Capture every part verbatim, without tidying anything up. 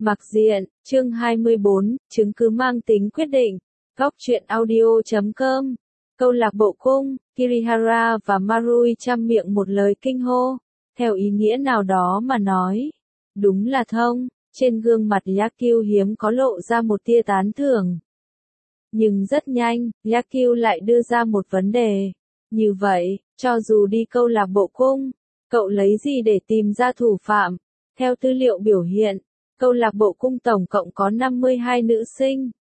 Mặc diện, chương hai mươi bốn, chứng cứ mang tính quyết định. Góc truyện audio chấm com. Câu lạc bộ cung, Kirihara và Marui chăm miệng một lời kinh hô. Theo ý nghĩa nào đó mà nói. Đúng là thông, trên gương mặt Yakyu hiếm có lộ ra một tia tán thưởng. Nhưng rất nhanh, Yakyu lại đưa ra một vấn đề. Như vậy, cho dù đi câu lạc bộ cung, cậu lấy gì để tìm ra thủ phạm? Theo tư liệu biểu hiện, câu lạc bộ cung tổng cộng có năm mươi hai nữ sinh.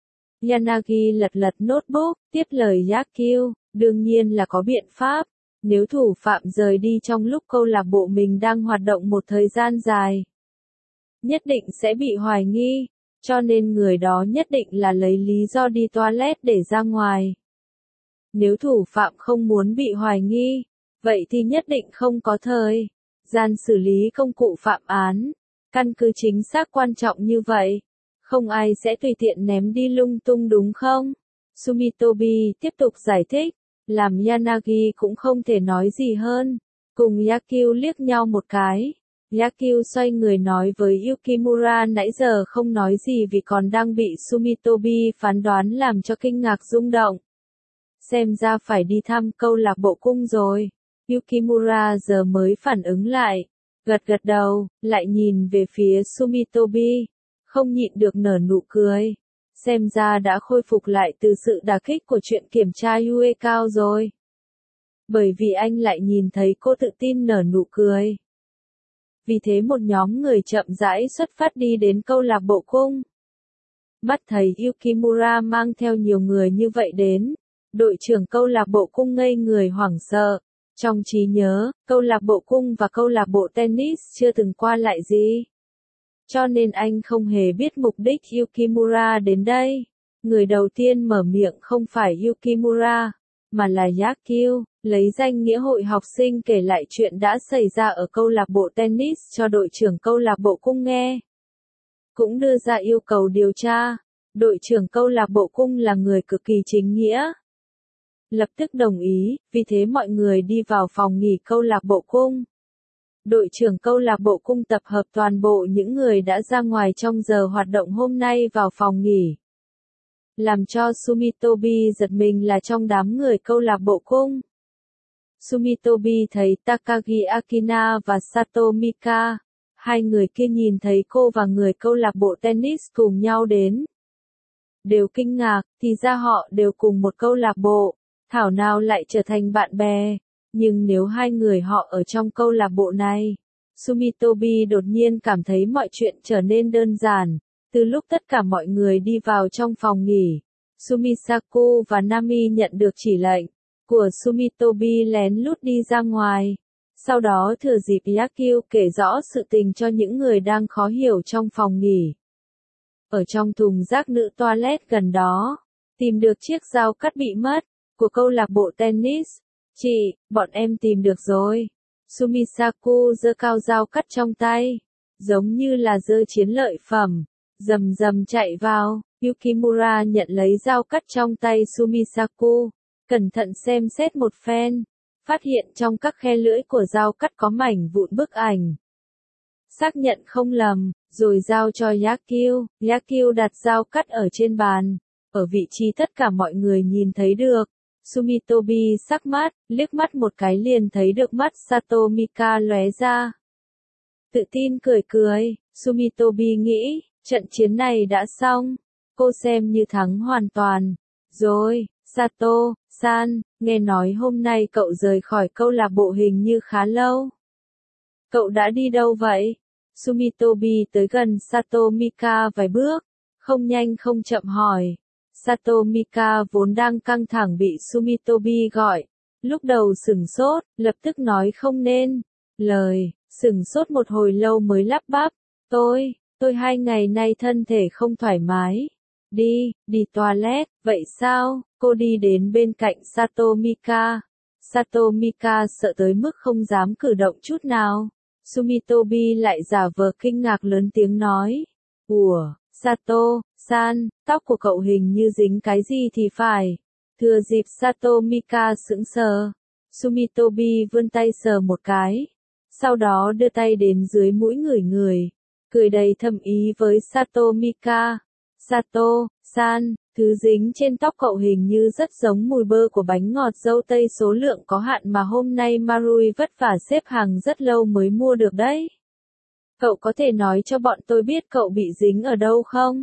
Yanagi lật lật notebook, tiếp lời Yakyu, đương nhiên là có biện pháp. Nếu thủ phạm rời đi trong lúc câu lạc bộ mình đang hoạt động một thời gian dài, nhất định sẽ bị hoài nghi, cho nên người đó nhất định là lấy lý do đi toilet để ra ngoài. Nếu thủ phạm không muốn bị hoài nghi, vậy thì nhất định không có thời gian xử lý công cụ phạm án. Căn cứ chính xác quan trọng như vậy, không ai sẽ tùy tiện ném đi lung tung đúng không? Sumitobi tiếp tục giải thích, làm Yanagi cũng không thể nói gì hơn. Cùng Yakyu liếc nhau một cái. Yakyu xoay người nói với Yukimura nãy giờ không nói gì vì còn đang bị Sumitobi phán đoán làm cho kinh ngạc rung động. Xem ra phải đi thăm câu lạc bộ cung rồi. Yukimura giờ mới phản ứng lại. Gật gật đầu, lại nhìn về phía Sumitobi. Không nhịn được nở nụ cười. Xem ra đã khôi phục lại từ sự đả kích của chuyện kiểm tra Yue Cao rồi. Bởi vì anh lại nhìn thấy cô tự tin nở nụ cười. Vì thế một nhóm người chậm rãi xuất phát đi đến câu lạc bộ cung. Mắt thấy Yukimura mang theo nhiều người như vậy đến. Đội trưởng câu lạc bộ cung ngây người hoảng sợ. Trong trí nhớ, câu lạc bộ cung và câu lạc bộ tennis chưa từng qua lại gì. Cho nên anh không hề biết mục đích Yukimura đến đây. Người đầu tiên mở miệng không phải Yukimura, mà là Yakyu, lấy danh nghĩa hội học sinh kể lại chuyện đã xảy ra ở câu lạc bộ tennis cho đội trưởng câu lạc bộ cung nghe. Cũng đưa ra yêu cầu điều tra. Đội trưởng câu lạc bộ cung là người cực kỳ chính nghĩa. Lập tức đồng ý, vì thế mọi người đi vào phòng nghỉ câu lạc bộ cung. Đội trưởng câu lạc bộ cung tập hợp toàn bộ những người đã ra ngoài trong giờ hoạt động hôm nay vào phòng nghỉ. Làm cho Sumitobi giật mình là trong đám người câu lạc bộ cung. Sumitobi thấy Takagi Akina và Sato Mika. Hai người kia nhìn thấy cô và người câu lạc bộ tennis cùng nhau đến. Đều kinh ngạc, thì ra họ đều cùng một câu lạc bộ. Thảo nào lại trở thành bạn bè. Nhưng nếu hai người họ ở trong câu lạc bộ này, Sumitobi đột nhiên cảm thấy mọi chuyện trở nên đơn giản. Từ lúc tất cả mọi người đi vào trong phòng nghỉ, Sumisaku và Nami nhận được chỉ lệnh của Sumitobi lén lút đi ra ngoài. Sau đó thừa dịp Yakyu kể rõ sự tình cho những người đang khó hiểu trong phòng nghỉ. Ở trong thùng rác nữ toilet gần đó, tìm được chiếc dao cắt bị mất của câu lạc bộ tennis. Chị, bọn em tìm được rồi. Sumisaku giơ cao dao cắt trong tay, giống như là giơ chiến lợi phẩm, rầm rầm chạy vào. Yukimura nhận lấy dao cắt trong tay Sumisaku, cẩn thận xem xét một phen, phát hiện trong các khe lưỡi của dao cắt có mảnh vụn bức ảnh. Xác nhận không lầm, rồi giao cho Yakyu. Yakyu đặt dao cắt ở trên bàn, ở vị trí tất cả mọi người nhìn thấy được. Sumitobi sắc mắt, liếc mắt một cái liền thấy được mắt Sato Mika lóe ra. Tự tin cười cười, Sumitobi nghĩ, trận chiến này đã xong, cô xem như thắng hoàn toàn. Rồi, Sato, san, nghe nói hôm nay cậu rời khỏi câu lạc bộ hình như khá lâu. Cậu đã đi đâu vậy? Sumitobi tới gần Sato Mika vài bước, không nhanh không chậm hỏi. Sato Mika vốn đang căng thẳng bị Sumitobi gọi. Lúc đầu sửng sốt, lập tức nói không nên lời, sửng sốt một hồi lâu mới lắp bắp. Tôi, tôi hai ngày nay thân thể không thoải mái. Đi, đi toilet, vậy sao? Cô đi đến bên cạnh Sato Mika. Sato Mika sợ tới mức không dám cử động chút nào. Sumitobi lại giả vờ kinh ngạc lớn tiếng nói. Ủa, Sato, san, tóc của cậu hình như dính cái gì thì phải. Thừa dịp Sato Mika sững sờ, Sumitobi vươn tay sờ một cái. Sau đó đưa tay đến dưới mũi ngửi ngửi. cười đầy thâm ý với Sato Mika. Sato, san, thứ dính trên tóc cậu hình như rất giống mùi bơ của bánh ngọt dâu tây số lượng có hạn mà hôm nay Marui vất vả xếp hàng rất lâu mới mua được đấy. Cậu có thể nói cho bọn tôi biết cậu bị dính ở đâu không?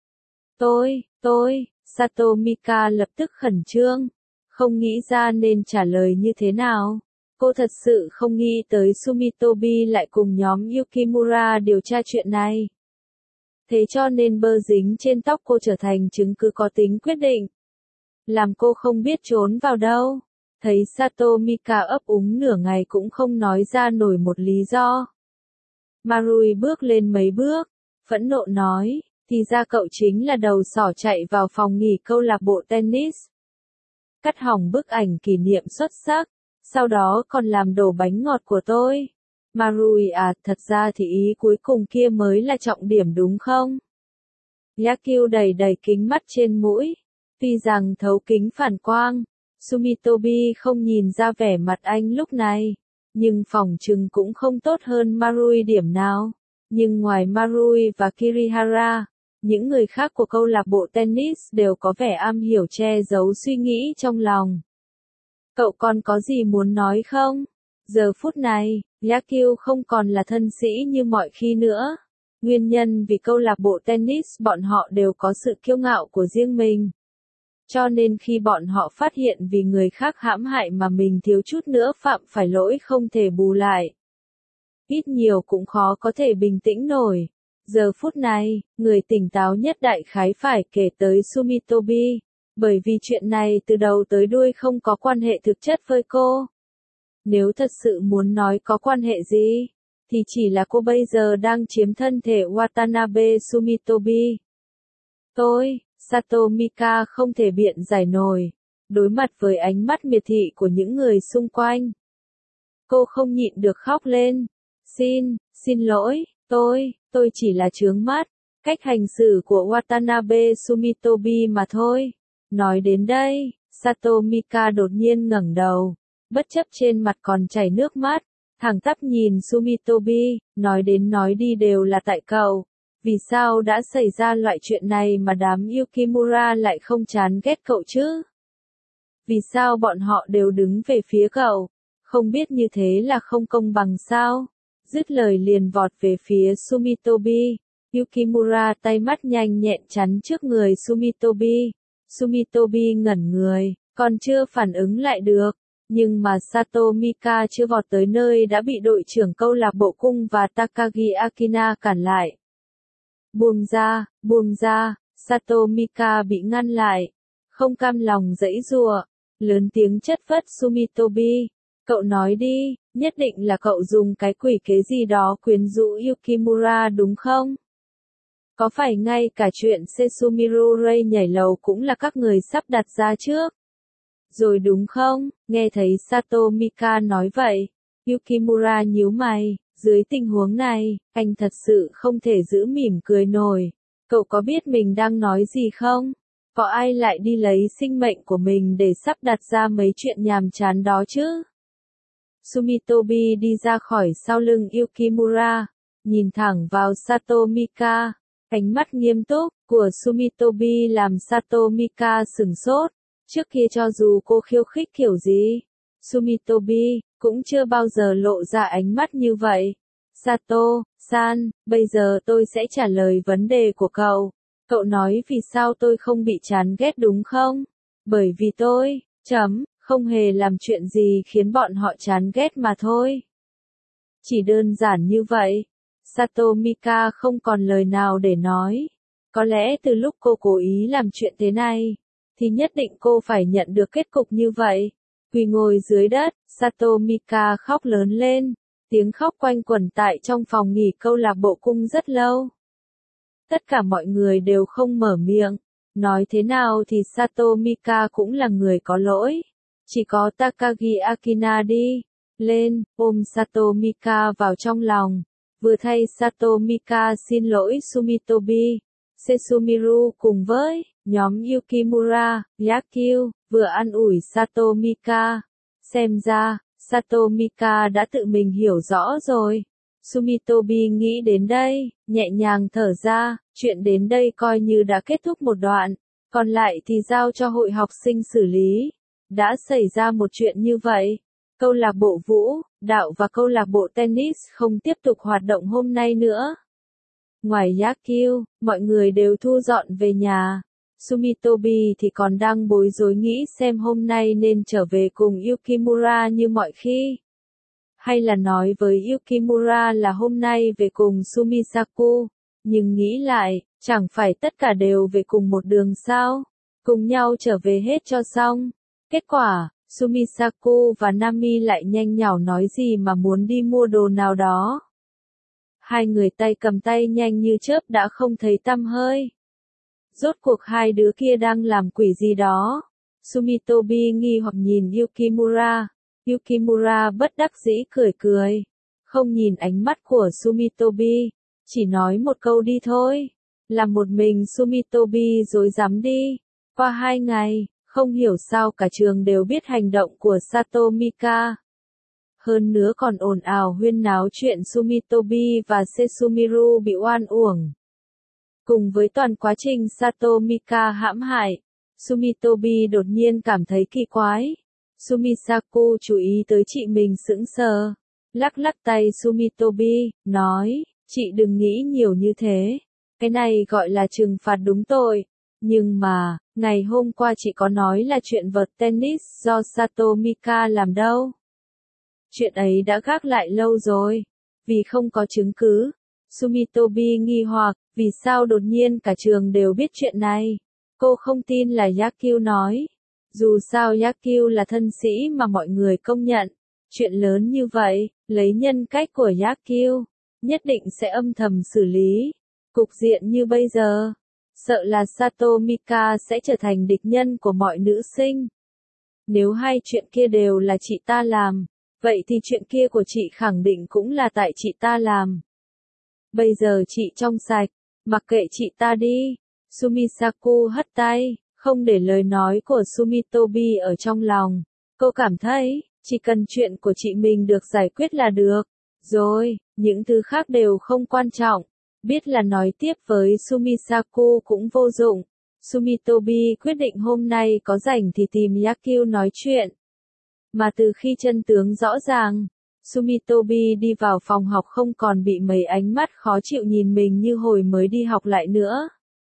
Tôi, tôi, Sato Mika lập tức khẩn trương, không nghĩ ra nên trả lời như thế nào. Cô thật sự không nghĩ tới Sumitobi lại cùng nhóm Yukimura điều tra chuyện này. Thế cho nên bơ dính trên tóc cô trở thành chứng cứ có tính quyết định. Làm cô không biết trốn vào đâu. Thấy Sato Mika ấp úng nửa ngày cũng không nói ra nổi một lý do. Marui bước lên mấy bước, phẫn nộ nói, thì ra cậu chính là đầu sỏ chạy vào phòng nghỉ câu lạc bộ tennis. Cắt hỏng bức ảnh kỷ niệm xuất sắc, sau đó còn làm đổ bánh ngọt của tôi. Marui à, thật ra thì ý cuối cùng kia mới là trọng điểm đúng không? Yakyu đầy đầy kính mắt trên mũi, tuy rằng thấu kính phản quang, Sumitobi không nhìn ra vẻ mặt anh lúc này, nhưng phỏng chừng cũng không tốt hơn Marui điểm nào. Nhưng ngoài Marui và Kirihara, những người khác của câu lạc bộ tennis đều có vẻ am hiểu che giấu suy nghĩ trong lòng. Cậu còn có gì muốn nói không? Giờ phút này, Yakyu không còn là thân sĩ như mọi khi nữa. Nguyên nhân vì câu lạc bộ tennis bọn họ đều có sự kiêu ngạo của riêng mình. Cho nên khi bọn họ phát hiện vì người khác hãm hại mà mình thiếu chút nữa phạm phải lỗi không thể bù lại. Ít nhiều cũng khó có thể bình tĩnh nổi. Giờ phút này, người tỉnh táo nhất đại khái phải kể tới Sumitobi, bởi vì chuyện này từ đầu tới đuôi không có quan hệ thực chất với cô. Nếu thật sự muốn nói có quan hệ gì, thì chỉ là cô bây giờ đang chiếm thân thể Watanabe Sumitobi. Tôi, Sato Mika không thể biện giải nổi, đối mặt với ánh mắt miệt thị của những người xung quanh. Cô không nhịn được khóc lên. Xin, xin lỗi, tôi, tôi chỉ là chướng mắt, cách hành xử của Watanabe Sumitobi mà thôi. Nói đến đây, Sato Mika đột nhiên ngẩng đầu, bất chấp trên mặt còn chảy nước mắt, thẳng tắp nhìn Sumitobi, nói đến nói đi đều là tại cậu. Vì sao đã xảy ra loại chuyện này mà đám Yukimura lại không chán ghét cậu chứ? Vì sao bọn họ đều đứng về phía cậu? Không biết như thế là không công bằng sao? Dứt lời liền vọt về phía Sumitobi. Yukimura tay mắt nhanh nhẹn chắn trước người Sumitobi. Sumitobi ngẩn người, còn chưa phản ứng lại được. Nhưng mà Sato Mika chưa vọt tới nơi đã bị đội trưởng câu lạc bộ cung và Takagi Akina cản lại. Buông ra, buông ra, Sato Mika bị ngăn lại. Không cam lòng giãy giụa, lớn tiếng chất vấn Sumitobi. Cậu nói đi, nhất định là cậu dùng cái quỷ kế gì đó quyến rũ Yukimura đúng không? Có phải ngay cả chuyện Sesumiru Ray nhảy lầu cũng là các người sắp đặt ra trước? Rồi đúng không? Nghe thấy Sato Mika nói vậy, Yukimura nhíu mày, dưới tình huống này, anh thật sự không thể giữ mỉm cười nổi. Cậu có biết mình đang nói gì không? Có ai lại đi lấy sinh mệnh của mình để sắp đặt ra mấy chuyện nhàm chán đó chứ? Sumitobi đi ra khỏi sau lưng Yukimura, nhìn thẳng vào Sato Mika. Ánh mắt nghiêm túc của Sumitobi làm Sato Mika sửng sốt. Trước kia cho dù cô khiêu khích kiểu gì, Sumitobi cũng chưa bao giờ lộ ra ánh mắt như vậy. Sato, san, bây giờ tôi sẽ trả lời vấn đề của cậu. Cậu nói vì sao tôi không bị chán ghét đúng không? Bởi vì tôi, chấm, không hề làm chuyện gì khiến bọn họ chán ghét mà thôi. Chỉ đơn giản như vậy. Sato Mika không còn lời nào để nói. Có lẽ từ lúc cô cố ý làm chuyện thế này, thì nhất định cô phải nhận được kết cục như vậy. Quỳ ngồi dưới đất, Sato Mika khóc lớn lên. Tiếng khóc quanh quẩn tại trong phòng nghỉ câu lạc bộ cung rất lâu. Tất cả mọi người đều không mở miệng. Nói thế nào thì Sato Mika cũng là người có lỗi. Chỉ có Takagi Akina đi lên, ôm Sato Mika vào trong lòng. Vừa thay Sato Mika xin lỗi Sumitobi, Sesumiru cùng với nhóm Yukimura, Yakyu, vừa an ủi Sato Mika. Xem ra, Sato Mika đã tự mình hiểu rõ rồi. Sumitobi nghĩ đến đây, nhẹ nhàng thở ra, chuyện đến đây coi như đã kết thúc một đoạn, còn lại thì giao cho hội học sinh xử lý. Đã xảy ra một chuyện như vậy, câu lạc bộ vũ, đạo và câu lạc bộ tennis không tiếp tục hoạt động hôm nay nữa. Ngoài Yakyu, mọi người đều thu dọn về nhà. Sumitobi thì còn đang bối rối nghĩ xem hôm nay nên trở về cùng Yukimura như mọi khi. Hay là nói với Yukimura là hôm nay về cùng Sumisaku, nhưng nghĩ lại, chẳng phải tất cả đều về cùng một đường sao, cùng nhau trở về hết cho xong. Kết quả, Sumisaku và Nami lại nhanh nhảu nói gì mà muốn đi mua đồ nào đó. Hai người tay cầm tay nhanh như chớp đã không thấy tăm hơi. Rốt cuộc hai đứa kia đang làm quỷ gì đó. Sumitobi nghi hoặc nhìn Yukimura. Yukimura bất đắc dĩ cười cười. Không nhìn ánh mắt của Sumitobi. Chỉ nói một câu đi thôi. Làm một mình Sumitobi dối dám đi. Qua hai ngày, không hiểu sao cả trường đều biết hành động của Satomika. Hơn nữa còn ồn ào huyên náo chuyện Sumitobi và Setsumiru bị oan uổng. Cùng với toàn quá trình Satomika hãm hại, Sumitobi đột nhiên cảm thấy kỳ quái. Sumisaku chú ý tới chị mình sững sờ. Lắc lắc tay Sumitobi, nói, chị đừng nghĩ nhiều như thế. Cái này gọi là trừng phạt đúng tội. Nhưng mà, ngày hôm qua chị có nói là chuyện vợt tennis do Satomika làm đâu. Chuyện ấy đã gác lại lâu rồi. Vì không có chứng cứ. Sumitobi nghi hoặc, vì sao đột nhiên cả trường đều biết chuyện này. Cô không tin là Yakyu nói. Dù sao Yakyu là thân sĩ mà mọi người công nhận. Chuyện lớn như vậy, lấy nhân cách của Yakyu, nhất định sẽ âm thầm xử lý. Cục diện như bây giờ, sợ là Satomika sẽ trở thành địch nhân của mọi nữ sinh. Nếu hai chuyện kia đều là chị ta làm, vậy thì chuyện kia của chị khẳng định cũng là tại chị ta làm. Bây giờ chị trong sạch, mặc kệ chị ta đi. Sumisaku hất tay, không để lời nói của Sumitobi ở trong lòng. Cô cảm thấy, chỉ cần chuyện của chị mình được giải quyết là được. Rồi, những thứ khác đều không quan trọng. Biết là nói tiếp với Sumisaku cũng vô dụng. Sumitobi quyết định hôm nay có rảnh thì tìm Yakyu nói chuyện. Mà từ khi chân tướng rõ ràng, Sumitobi đi vào phòng học không còn bị mấy ánh mắt khó chịu nhìn mình như hồi mới đi học lại nữa.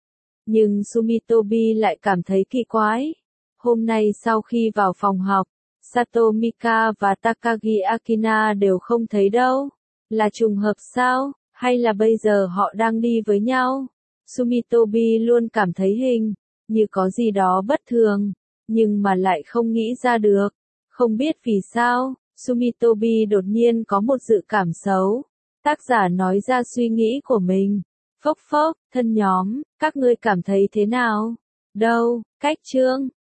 Nhưng Sumitobi lại cảm thấy kỳ quái. Hôm nay sau khi vào phòng học, Satomika và Takagi Akina đều không thấy đâu. Là trùng hợp sao? Hay là bây giờ họ đang đi với nhau? Sumitobi luôn cảm thấy hình như có gì đó bất thường, nhưng mà lại không nghĩ ra được. Không biết vì sao, Sumitobi đột nhiên có một dự cảm xấu. Tác giả nói ra suy nghĩ của mình. Phốc phốc, thân nhóm, các ngươi cảm thấy thế nào? Đâu, cách chương.